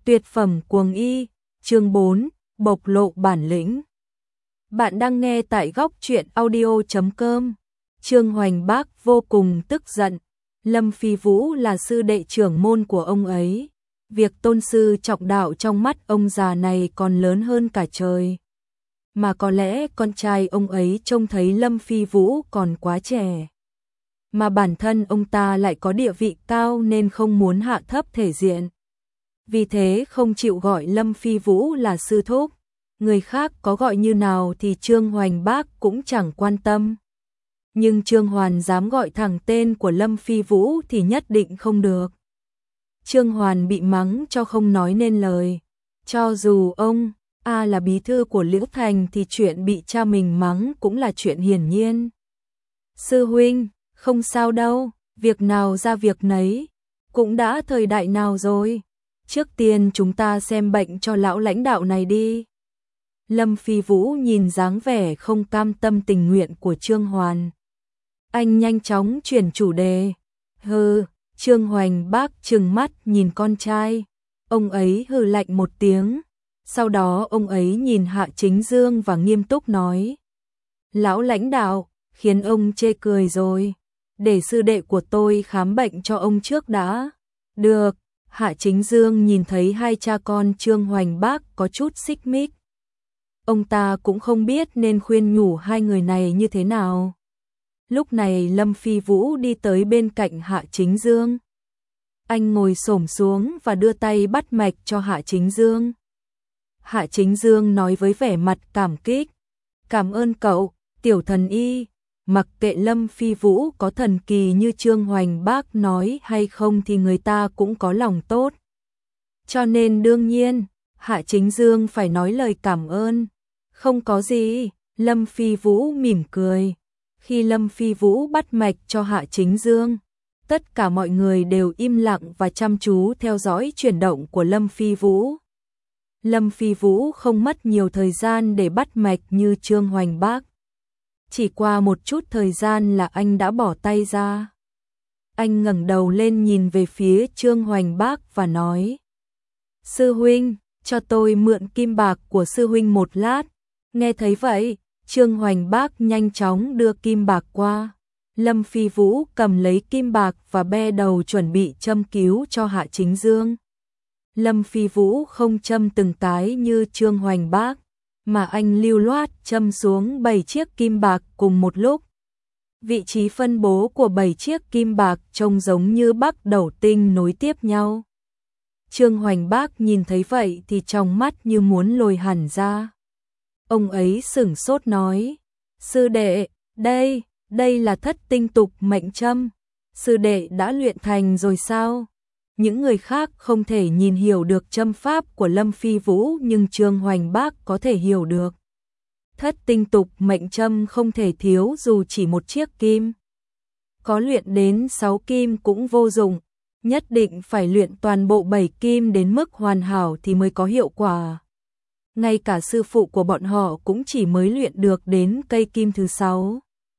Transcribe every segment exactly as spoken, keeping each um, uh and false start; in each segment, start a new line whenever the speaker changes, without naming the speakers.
Tuyệt phẩm cuồng y, chương bốn, bộc lộ bản lĩnh. Bạn đang nghe tại góc truyện audio chấm com. Trương Hoành Bác vô cùng tức giận. Lâm Phi Vũ là sư đệ trưởng môn của ông ấy. Việc tôn sư trọng đạo trong mắt ông già này còn lớn hơn cả trời. Mà có lẽ con trai ông ấy trông thấy Lâm Phi Vũ còn quá trẻ. Mà bản thân ông ta lại có địa vị cao nên không muốn hạ thấp thể diện. Vì thế không chịu gọi Lâm Phi Vũ là sư thúc. Người khác có gọi như nào thì Trương Hoành Bác cũng chẳng quan tâm. Nhưng Trương Hoàn dám gọi thẳng tên của Lâm Phi Vũ thì nhất định không được. Trương Hoàn bị mắng cho không nói nên lời. Cho dù ông A là bí thư của Liễu Thành thì chuyện bị cha mình mắng cũng là chuyện hiển nhiên. Sư huynh, không sao đâu, việc nào ra việc nấy, cũng đã thời đại nào rồi. Trước tiên chúng ta xem bệnh cho lão lãnh đạo này đi. Lâm Phi Vũ nhìn dáng vẻ không cam tâm tình nguyện của Trương Hoàn. Anh nhanh chóng chuyển chủ đề. Hừ, Trương Hoành Bác trừng mắt nhìn con trai. Ông ấy hừ lạnh một tiếng. Sau đó ông ấy nhìn Hạ Chính Dương và nghiêm túc nói. Lão lãnh đạo, khiến ông chê cười rồi. Để sư đệ của tôi khám bệnh cho ông trước đã. Được. Hạ Chính Dương nhìn thấy hai cha con Trương Hoành Bác có chút xích mích. Ông ta cũng không biết nên khuyên nhủ hai người này như thế nào. Lúc này Lâm Phi Vũ đi tới bên cạnh Hạ Chính Dương. Anh ngồi xổm xuống và đưa tay bắt mạch cho Hạ Chính Dương. Hạ Chính Dương nói với vẻ mặt cảm kích. Cảm ơn cậu, tiểu thần y. Mặc kệ Lâm Phi Vũ có thần kỳ như Trương Hoành Bác nói hay không thì người ta cũng có lòng tốt. Cho nên đương nhiên, Hạ Chính Dương phải nói lời cảm ơn. Không có gì, Lâm Phi Vũ mỉm cười. Khi Lâm Phi Vũ bắt mạch cho Hạ Chính Dương, tất cả mọi người đều im lặng và chăm chú theo dõi chuyển động của Lâm Phi Vũ. Lâm Phi Vũ không mất nhiều thời gian để bắt mạch như Trương Hoành Bác. Chỉ qua một chút thời gian là anh đã bỏ tay ra. Anh ngẩng đầu lên nhìn về phía Trương Hoành Bác và nói. Sư huynh, cho tôi mượn kim bạc của sư huynh một lát. Nghe thấy vậy, Trương Hoành Bác nhanh chóng đưa kim bạc qua. Lâm Phi Vũ cầm lấy kim bạc và be đầu chuẩn bị châm cứu cho Hạ Chính Dương. Lâm Phi Vũ không châm từng cái như Trương Hoành Bác, mà anh lưu loát châm xuống bảy chiếc kim bạc cùng một lúc. Vị trí phân bố của bảy chiếc kim bạc trông giống như bắc đẩu tinh nối tiếp nhau. Trương Hoành Bác nhìn thấy vậy thì trong mắt như muốn lồi hẳn ra. Ông ấy sửng sốt nói, sư đệ, đây, đây là thất tinh tục mệnh châm. Sư đệ đã luyện thành rồi sao? Những người khác không thể nhìn hiểu được châm pháp của Lâm Phi Vũ nhưng Trương Hoành Bác có thể hiểu được. Thất tinh tục mệnh châm không thể thiếu dù chỉ một chiếc kim. Có luyện đến sáu kim cũng vô dụng, nhất định phải luyện toàn bộ bảy kim đến mức hoàn hảo thì mới có hiệu quả. Ngay cả sư phụ của bọn họ cũng chỉ mới luyện được đến cây kim thứ sáu.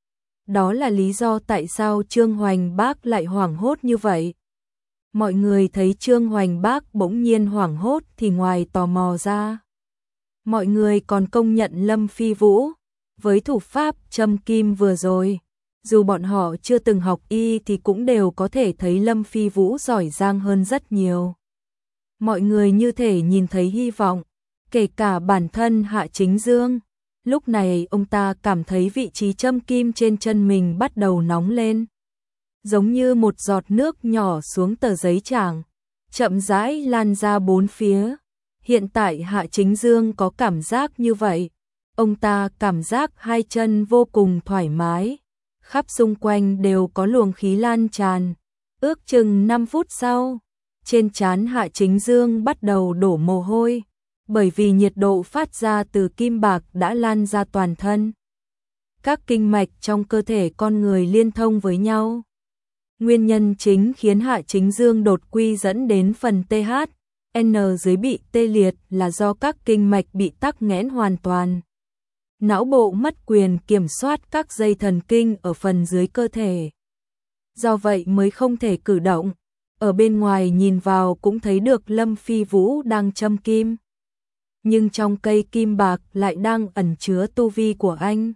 Đó là lý do tại sao Trương Hoành Bác lại hoảng hốt như vậy. Mọi người thấy Trương Hoành Bác bỗng nhiên hoảng hốt thì ngoài tò mò ra. Mọi người còn công nhận Lâm Phi Vũ với thủ pháp châm kim vừa rồi. Dù bọn họ chưa từng học y thì cũng đều có thể thấy Lâm Phi Vũ giỏi giang hơn rất nhiều. Mọi người như thể nhìn thấy hy vọng, kể cả bản thân Hạ Chính Dương. Lúc này ông ta cảm thấy vị trí châm kim trên chân mình bắt đầu nóng lên. Giống như một giọt nước nhỏ xuống tờ giấy trắng, chậm rãi lan ra bốn phía. Hiện tại Hạ Chính Dương có cảm giác như vậy. Ông ta cảm giác hai chân vô cùng thoải mái. Khắp xung quanh đều có luồng khí lan tràn. Ước chừng năm phút sau, trên trán Hạ Chính Dương bắt đầu đổ mồ hôi. Bởi vì nhiệt độ phát ra từ kim bạc đã lan ra toàn thân. Các kinh mạch trong cơ thể con người liên thông với nhau. Nguyên nhân chính khiến Hạ Chính Dương đột quỵ dẫn đến phần tê hát en dưới bị tê liệt là do các kinh mạch bị tắc nghẽn hoàn toàn. Não bộ mất quyền kiểm soát các dây thần kinh ở phần dưới cơ thể. Do vậy mới không thể cử động. ở bên ngoài nhìn vào cũng thấy được Lâm Phi Vũ đang châm kim. Nhưng trong cây kim bạc lại đang ẩn chứa tu vi của anh.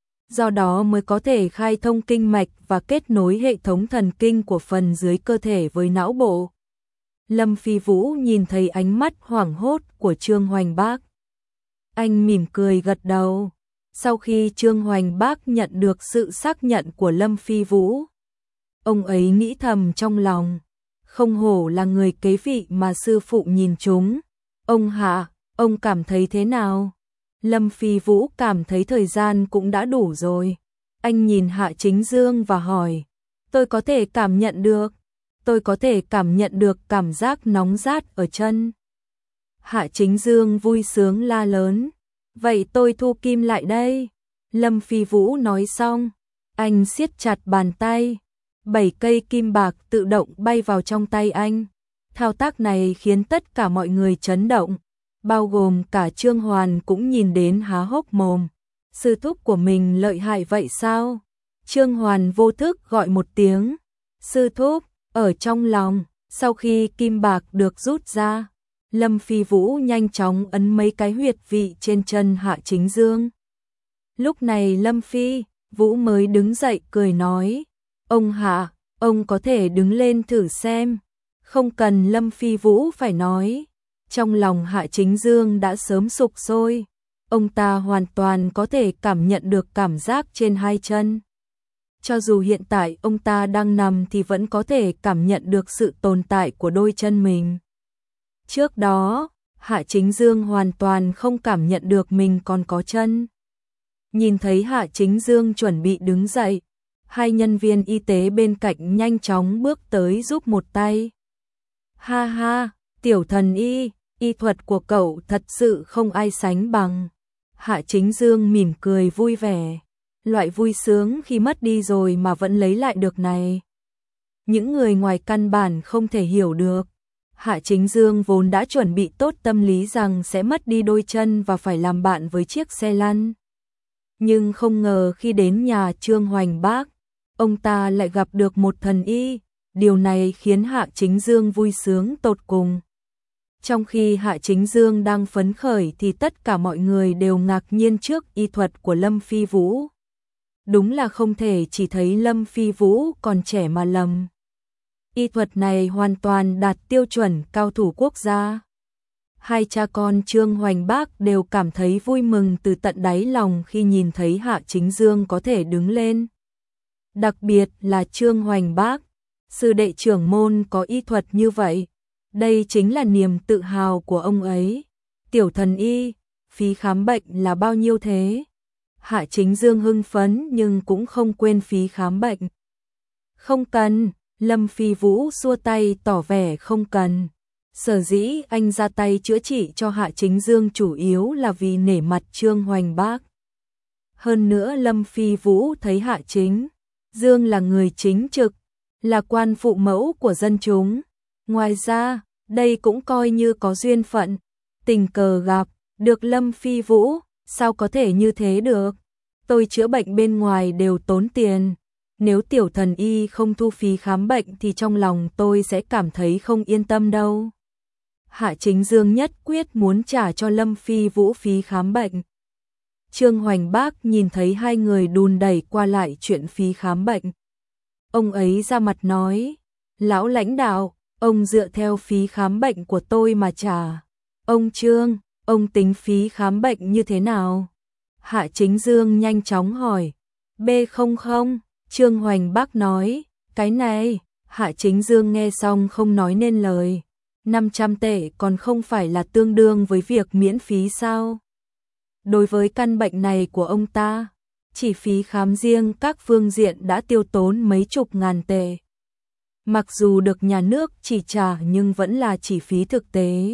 Do đó mới có thể khai thông kinh mạch và kết nối hệ thống thần kinh của phần dưới cơ thể với não bộ. Lâm Phi Vũ nhìn thấy ánh mắt hoảng hốt của Trương Hoành Bác. Anh mỉm cười gật đầu. Sau khi Trương Hoành Bác nhận được sự xác nhận của Lâm Phi Vũ, ông ấy nghĩ thầm trong lòng, không hổ là người kế vị mà sư phụ nhìn chúng. Ông Hạ, ông cảm thấy thế nào? Lâm Phi Vũ cảm thấy thời gian cũng đã đủ rồi. Anh nhìn Hạ Chính Dương và hỏi, tôi có thể cảm nhận được, tôi có thể cảm nhận được cảm giác nóng rát ở chân. Hạ Chính Dương vui sướng la lớn, vậy tôi thu kim lại đây. Lâm Phi Vũ nói xong, anh siết chặt bàn tay, bảy cây kim bạc tự động bay vào trong tay anh. Thao tác này khiến tất cả mọi người chấn động, bao gồm cả Trương Hoàn cũng nhìn đến há hốc mồm. Sư thúc của mình lợi hại vậy sao? Trương Hoàn vô thức gọi một tiếng, sư thúc, ở trong lòng. Sau khi kim bạc được rút ra, Lâm Phi Vũ nhanh chóng ấn mấy cái huyệt vị trên chân Hạ Chính Dương. Lúc này Lâm Phi Vũ mới đứng dậy cười nói, ông Hạ, ông có thể đứng lên thử xem. Không cần Lâm Phi Vũ phải nói, trong lòng Hạ Chính Dương đã sớm sục sôi. Ông ta hoàn toàn có thể cảm nhận được cảm giác trên hai chân. Cho dù hiện tại ông ta đang nằm thì vẫn có thể cảm nhận được sự tồn tại của đôi chân mình. Trước đó, Hạ Chính Dương hoàn toàn không cảm nhận được mình còn có chân. Nhìn thấy Hạ Chính Dương chuẩn bị đứng dậy, hai nhân viên y tế bên cạnh nhanh chóng bước tới giúp một tay. Ha ha, tiểu thần y, y thuật của cậu thật sự không ai sánh bằng. Hạ Chính Dương mỉm cười vui vẻ, loại vui sướng khi mất đi rồi mà vẫn lấy lại được này. Những người ngoài căn bản không thể hiểu được. Hạ Chính Dương vốn đã chuẩn bị tốt tâm lý rằng sẽ mất đi đôi chân và phải làm bạn với chiếc xe lăn. Nhưng không ngờ khi đến nhà Trương Hoành Bác, ông ta lại gặp được một thần y. Điều này khiến Hạ Chính Dương vui sướng tột cùng. Trong khi Hạ Chính Dương đang phấn khởi thì tất cả mọi người đều ngạc nhiên trước y thuật của Lâm Phi Vũ. Đúng là không thể chỉ thấy Lâm Phi Vũ còn trẻ mà lầm. Y thuật này hoàn toàn đạt tiêu chuẩn cao thủ quốc gia. Hai cha con Trương Hoành Bác đều cảm thấy vui mừng từ tận đáy lòng khi nhìn thấy Hạ Chính Dương có thể đứng lên. Đặc biệt là Trương Hoành Bác, sư đệ trưởng môn có y thuật như vậy. Đây chính là niềm tự hào của ông ấy. Tiểu thần y, phí khám bệnh là bao nhiêu thế? Hạ Chính Dương hưng phấn nhưng cũng không quên phí khám bệnh. Không cần, Lâm Phi Vũ xua tay tỏ vẻ không cần. Sở dĩ anh ra tay chữa trị cho Hạ Chính Dương chủ yếu là vì nể mặt Trương Hoành Bác. Hơn nữa Lâm Phi Vũ thấy Hạ Chính Dương là người chính trực, là quan phụ mẫu của dân chúng. Ngoài ra, đây cũng coi như có duyên phận, tình cờ gặp được Lâm Phi Vũ, sao có thể như thế được? Tôi chữa bệnh bên ngoài đều tốn tiền, nếu tiểu thần y không thu phí khám bệnh thì trong lòng tôi sẽ cảm thấy không yên tâm đâu. Hạ Chính Dương nhất quyết muốn trả cho Lâm Phi Vũ phí khám bệnh. Trương Hoành Bác nhìn thấy hai người đùn đẩy qua lại chuyện phí khám bệnh. Ông ấy ra mặt nói, lão lãnh đạo, ông dựa theo phí khám bệnh của tôi mà trả. Ông Trương, ông tính phí khám bệnh như thế nào? Hạ Chính Dương nhanh chóng hỏi. B không không, Trương Hoành Bác nói, cái này. Hạ Chính Dương nghe xong không nói nên lời. năm trăm tệ còn không phải là tương đương với việc miễn phí sao? Đối với căn bệnh này của ông ta, chỉ phí khám riêng các phương diện đã tiêu tốn mấy chục ngàn tệ. Mặc dù được nhà nước chỉ trả nhưng vẫn là chi phí thực tế.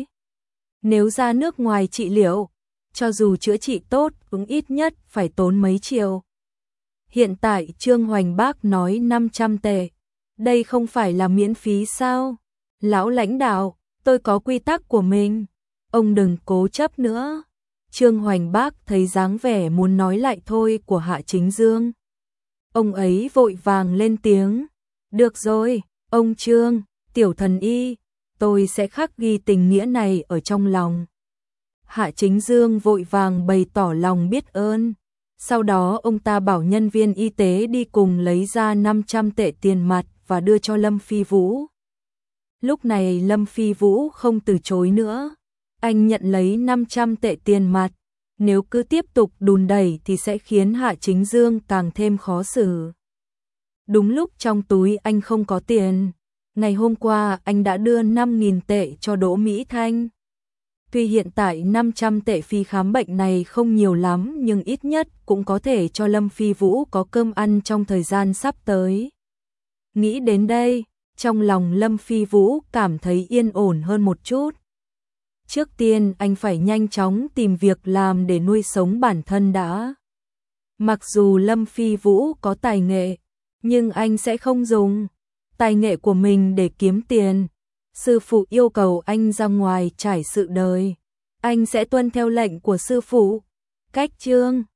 Nếu ra nước ngoài trị liệu, cho dù chữa trị tốt cũng ít nhất phải tốn mấy triệu. Hiện tại Trương Hoành Bác nói năm trăm tệ. Đây không phải là miễn phí sao? Lão lãnh đạo, tôi có quy tắc của mình. Ông đừng cố chấp nữa. Trương Hoành Bác thấy dáng vẻ muốn nói lại thôi của Hạ Chính Dương. Ông ấy vội vàng lên tiếng. Được rồi, ông Trương, Tiểu thần y, tôi sẽ khắc ghi tình nghĩa này ở trong lòng. Hạ Chính Dương vội vàng bày tỏ lòng biết ơn. Sau đó ông ta bảo nhân viên y tế đi cùng lấy ra năm trăm tệ tiền mặt và đưa cho Lâm Phi Vũ. Lúc này Lâm Phi Vũ không từ chối nữa. Anh nhận lấy năm trăm tệ tiền mặt. Nếu cứ tiếp tục đùn đẩy thì sẽ khiến Hạ Chính Dương càng thêm khó xử. Đúng lúc trong túi anh không có tiền. Ngày hôm qua anh đã đưa năm nghìn tệ cho Đỗ Mỹ Thanh. Tuy hiện tại năm trăm tệ phí khám bệnh này không nhiều lắm nhưng ít nhất cũng có thể cho Lâm Phi Vũ có cơm ăn trong thời gian sắp tới. Nghĩ đến đây, trong lòng Lâm Phi Vũ cảm thấy yên ổn hơn một chút. Trước tiên anh phải nhanh chóng tìm việc làm để nuôi sống bản thân đã. Mặc dù Lâm Phi Vũ có tài nghệ, nhưng anh sẽ không dùng tài nghệ của mình để kiếm tiền. Sư phụ yêu cầu anh ra ngoài trải sự đời, anh sẽ tuân theo lệnh của sư phụ. Cách chương